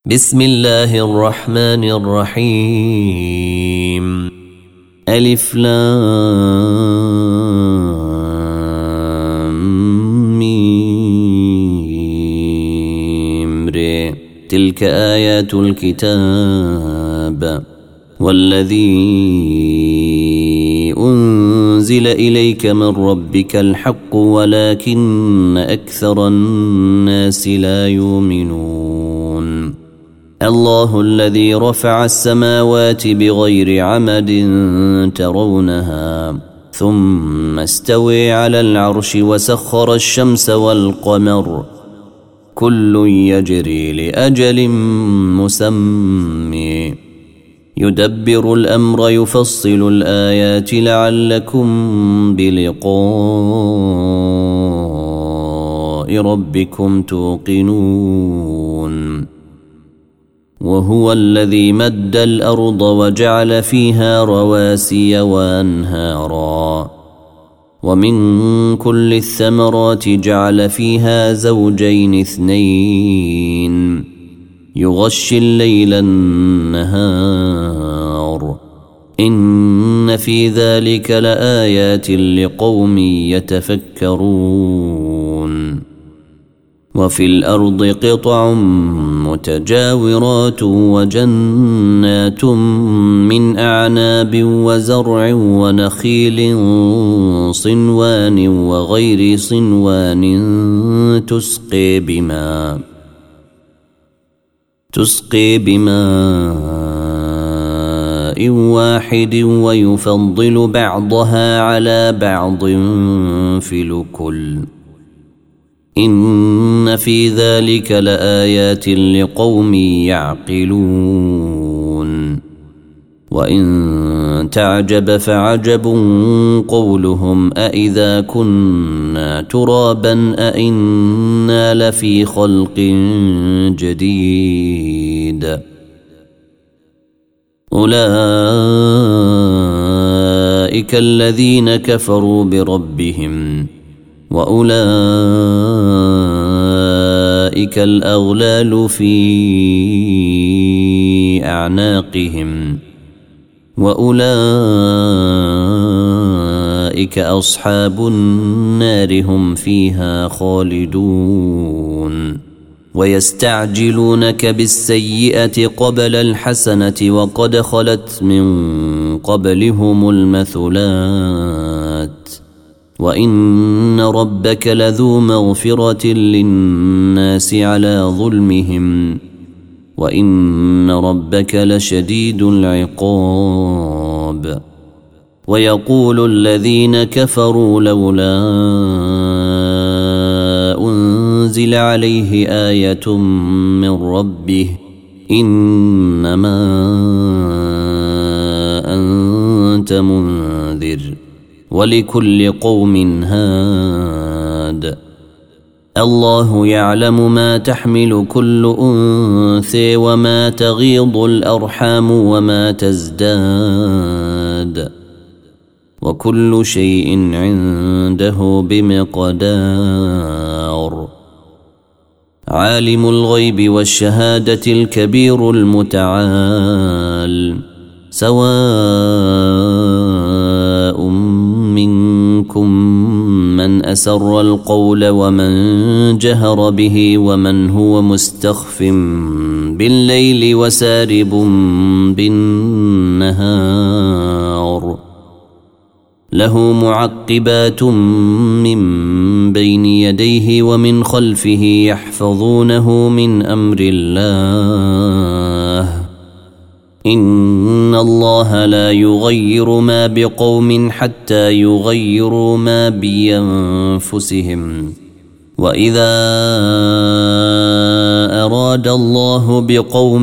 بسم الله الرحمن الرحيم. ألف لام ميم ر. تلك آيات الكتاب والذي أنزل إليك من ربك الحق ولكن أكثر الناس لا يؤمنون. الله الذي رفع السماوات بغير عمد ترونها ثم استوى على العرش وسخر الشمس والقمر كل يجري لأجل مسمى يدبر الأمر يفصل الآيات لعلكم بلقاء ربكم توقنون. وهو الذي مد الأرض وجعل فيها رواسي وأنهارا ومن كل الثمرات جعل فيها زوجين اثنين يغشي الليل النهار إن في ذلك لآيات لقوم يتفكرون. وفي الأرض قطع متجاورات وجنات من أعناب وزرع ونخيل صنوان وغير صنوان تسقي بماء واحد ويفضل بعضها على بعض في الأكل إن في ذلك لآيات لقوم يعقلون. وإن تعجب فعجب قولهم أإذا كنا ترابا أإنا لفي خلق جديد. أولئك الذين كفروا بربهم وأولئك الأغلال في أعناقهم وأولئك أصحاب النار هم فيها خالدون. ويستعجلونك بالسيئة قبل الحسنة وقد خلت من قبلهم المثلات وإن ربك لذو مغفرة للناس على ظلمهم وإن ربك لشديد العقاب. ويقول الذين كفروا لولا أنزل عليه آية من ربه إنما أنت منذر ولكل قوم هاد. الله يعلم ما تحمل كل أنثى وما تغيض الأرحام وما تزداد وكل شيء عنده بمقدار. عالم الغيب والشهادة الكبير المتعال سواء منكم من أسر القول ومن جهر به ومن هو مستخف بالليل وسارب بالنهار له معقبات من بين يديه ومن خلفه يحفظونه من أمر الله إن الله لا يغير ما بقوم حتى يغيروا ما بأنفسهم وإذا أراد الله بقوم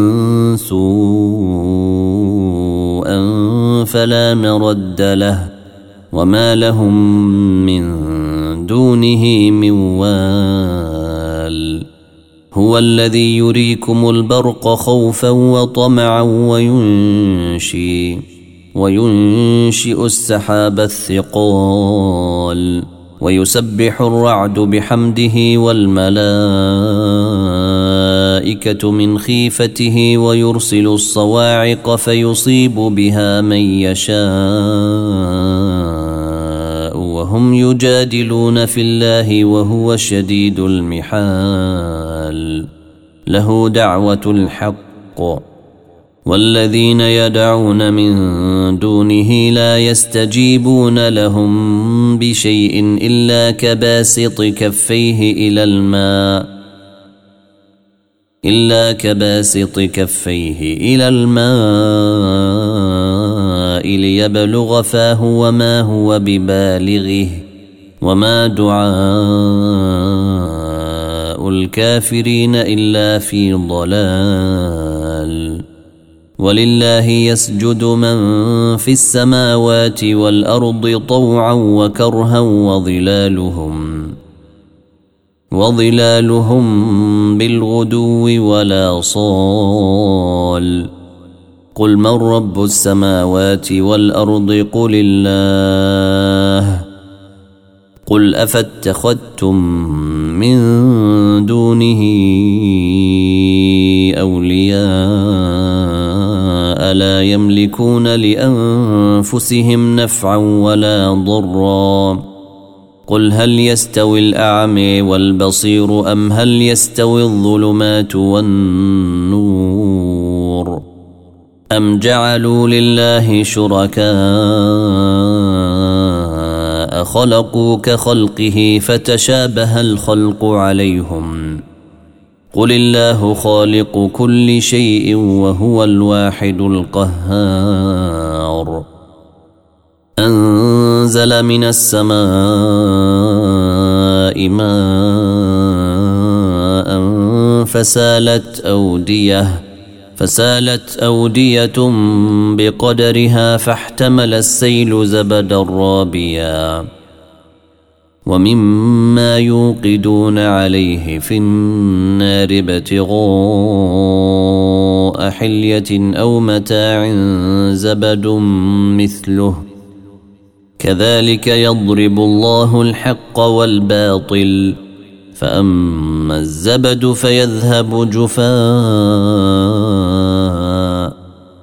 سوءا فلا مرد له وما لهم من دونه من وال. هو الذي يريكم البرق خوفا وطمعا وينشئ السحاب الثقال ويسبح الرعد بحمده والملائكة الملائكة من خيفته ويرسل الصواعق فيصيب بها من يشاء وهم يجادلون في الله وهو شديد المحال له دعوة الحق والذين يدعون من دونه لا يستجيبون لهم بشيء إلا كباسط كفيه إلى الماء ليبلغ فاه وما هو ببالغه وما دعاء الكافرين إلا في ضلال ولله يسجد من في السماوات والأرض طوعا وكرها وظلالهم بالغدو ولا صال قل من رب السماوات والأرض قل الله قل أفاتخذتم من دونه أولياء لا يملكون لأنفسهم نفعا ولا ضرا قل هل يستوي الأعمى والبصير أم هل يستوي الظلمات والنور أم جعلوا لله شركاء خلقوا كخلقه فتشابه الخلق عليهم قل الله خالق كل شيء وهو الواحد القهار أنزل من السماء ماء فسالت أودية بقدرها فاحتمل السيل زبدا رابيا ومما يوقدون عليه في النار ابتغاء حلية أو متاع زبد مثله كذلك يضرب الله الحق والباطل فأما الزبد فيذهب جفاء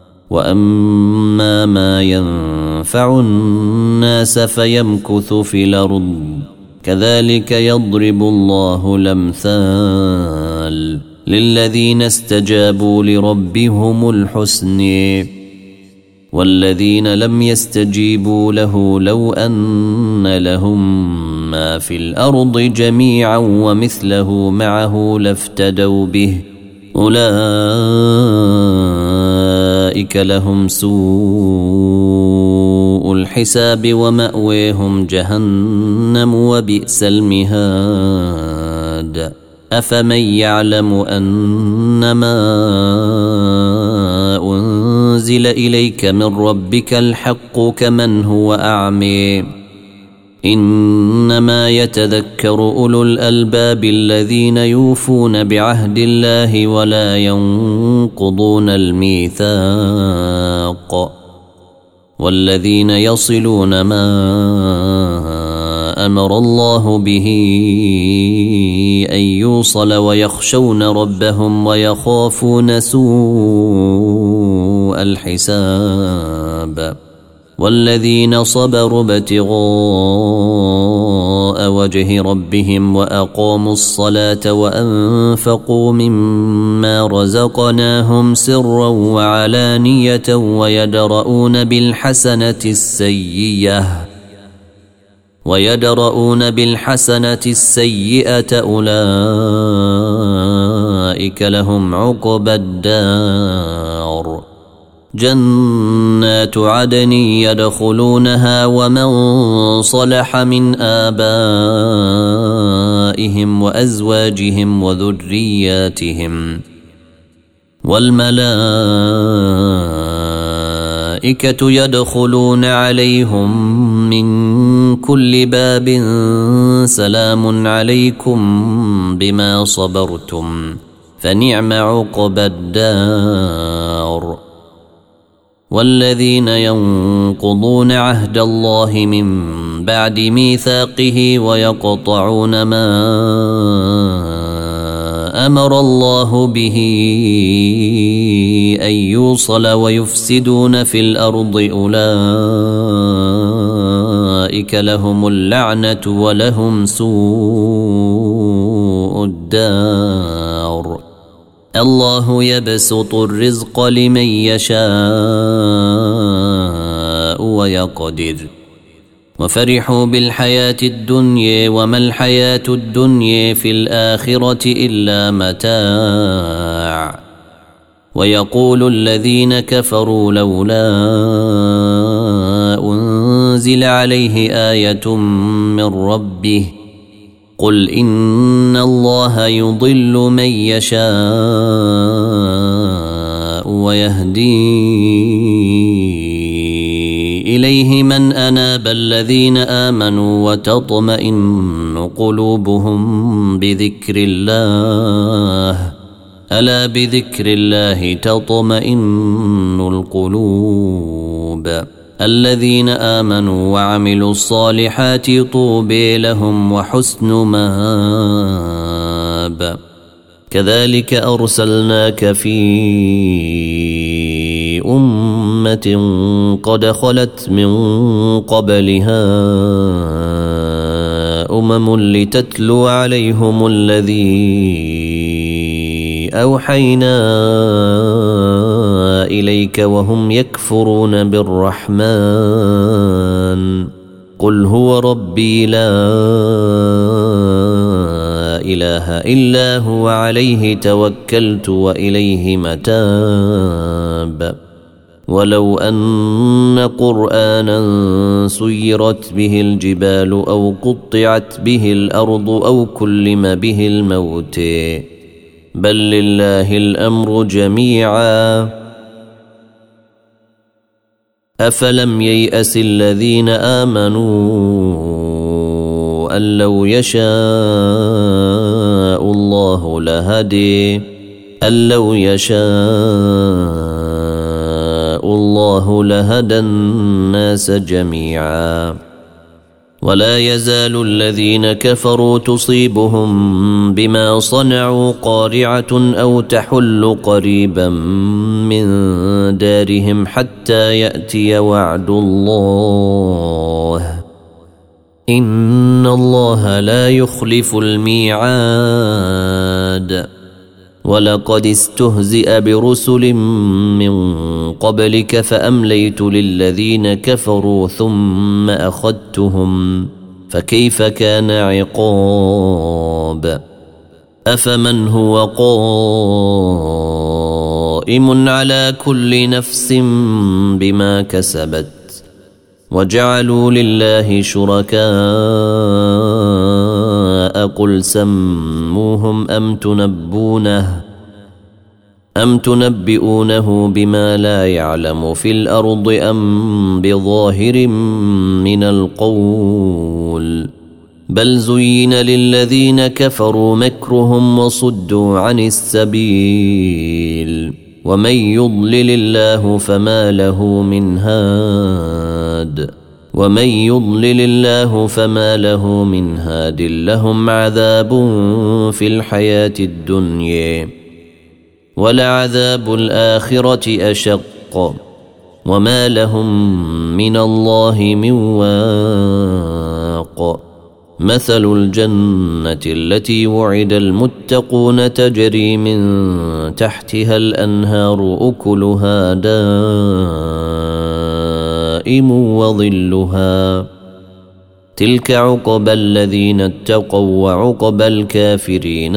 وأما ما ينفع الناس فيمكث في الأرض كذلك يضرب الله الأمثال للذين استجابوا لربهم الحسن والذين لم يستجيبوا له لو أن لهم ما في الأرض جميعا ومثله معه لافتدوا به أولئك لهم سوء الحساب ومأويهم جهنم وبئس المهاد أفمن يعلم أنما أنزل إليك من ربك الحق كمن هو أعمي إنما يتذكر أولو الألباب الذين يوفون بعهد الله ولا ينقضون الميثاق والذين يصلون ما أمر الله به أن يوصل ويخشون ربهم ويخافون سوء الحساب والذين صبروا ابتغاء وجه ربهم وأقاموا الصلاة وأنفقوا مما رزقناهم سرا وعلانية ويدرؤون بالحسنة السيئة أولئك لهم عقبى الدار جنات عدن يدخلونها ومن صلح من آبائهم وأزواجهم وذرياتهم والملائكة يدخلون عليهم من كل باب سلام عليكم بما صبرتم فنعم عقبى الدار والذين ينقضون عهد الله من بعد ميثاقه ويقطعون ما أمر الله به أن يوصل ويفسدون في الأرض أولئك لهم اللعنة ولهم سوء الدار. الله يبسط الرزق لمن يشاء ويقدر وفرحوا بالحياة الدنيا وما الحياة الدنيا في الآخرة إلا متاع. ويقول الذين كفروا لولا أنزل عليه آية من ربه قل إن الله يضل من يشاء ويهدي إليه من أناب الذين آمنوا وتطمئن قلوبهم بذكر الله ألا بذكر الله تطمئن القلوب. الذين آمنوا وعملوا الصالحات طوبى لهم وحسن مآب. كذلك أرسلناك في أمة قد خلت من قبلها لتتلو عليهم الذي أوحينا إليك وهم يكفرون بالرحمن قل هو ربي لا إله إلا هو عليه توكلت وإليه متاب. ولو أن قرآنا سيرت به الجبال أو قطعت به الأرض أو كلم به الموت بل لله الأمر جميعا أفلم ييأس الذين آمنوا أن لو يشاء الله لهدى الناس جميعا. ولا يزال الذين كفروا تصيبهم بما صنعوا قارعة أو تحل قريبا من دارهم حتى يأتي وعد الله إن الله لا يخلف الميعاد. ولقد استهزئ برسل من قبلك فأمليت للذين كفروا ثم أخذتهم فكيف كان عقاب. أفمن هو قائم على كل نفس بما كسبت وجعلوا لله شركاء قل سموهم أم تنبئونه بما لا يعلم في الأرض أم بظاهر من القول بل زين للذين كفروا مكرهم وصدوا عن السبيل ومن يضلل الله فما له من هاد لهم عذاب في الحياة الدنيا ولعذاب الآخرة أشق وما لهم من الله من واق. مثل الجنة التي وعد المتقون تجري من تحتها الأنهار أكلها دائم وظلها تلك عقبى الذين اتقوا وعقبى الكافرين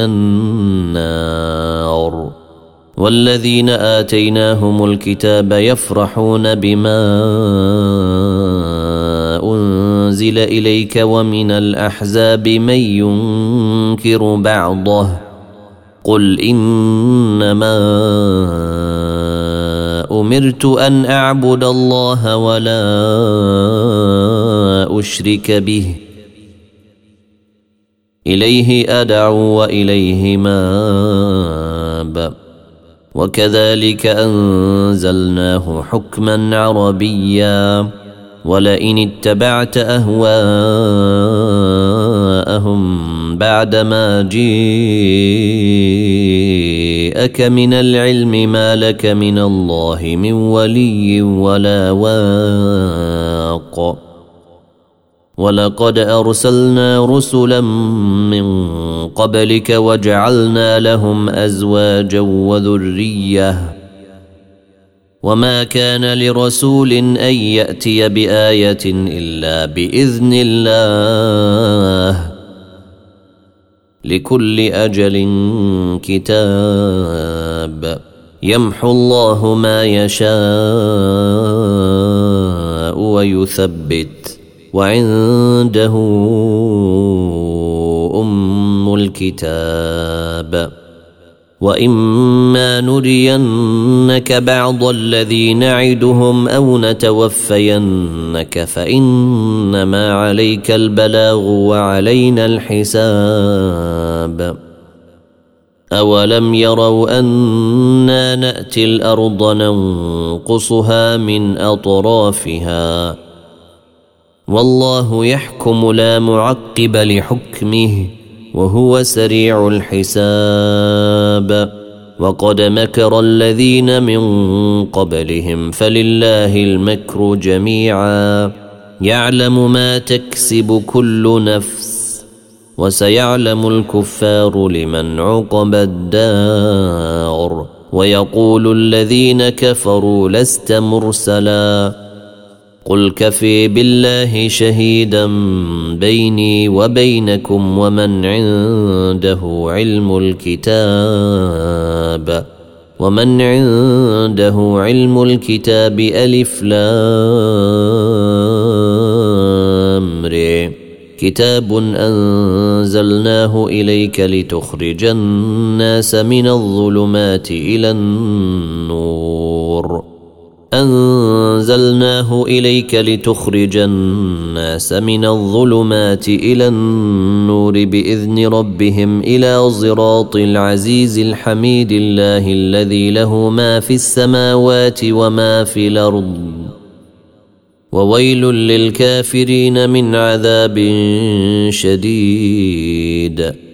النار. والذين آتيناهم الكتاب يفرحون بما أنزل إليك ومن الأحزاب من ينكر بعضه قل إنما أمرت أن أعبد الله ولا أشرك به إليه أدعو وإليه مآب. وكذلك أنزلناه حكما عربيا ولئن اتبعت أهواءهم بعدما جيءك من العلم ما لك من الله من ولي ولا واق ولقد أرسلنا رسلا من قبلك وجعلنا لهم أزواجا وذرية وما كان لرسول أن يأتي بآية إلا بإذن الله لكل أجل كتاب يمحو الله ما يشاء ويثبت وعنده أم الكتاب وإما نرينك بعض الذي نعدهم أو نتوفينك فإنما عليك البلاغ وعلينا الحساب أولم يروا أنا نأتي الأرض ننقصها من أطرافها والله يحكم لا معقب لحكمه وهو سريع الحساب وقد مكر الذين من قبلهم فلله المكر جميعا يعلم ما تكسب كل نفس وسيعلم الكفار لمن عقب الدار ويقول الذين كفروا لست مرسلا قل كفي بالله شهيدا بيني وبينكم ومن عنده علم الكتاب ألف لام ر كتاب أنزلناه إليك لتخرج الناس من الظلمات إلى النور بإذن ربهم إلى صراط العزيز الحميد الله الذي له ما في السماوات وما في الأرض وويل للكافرين من عذاب شديد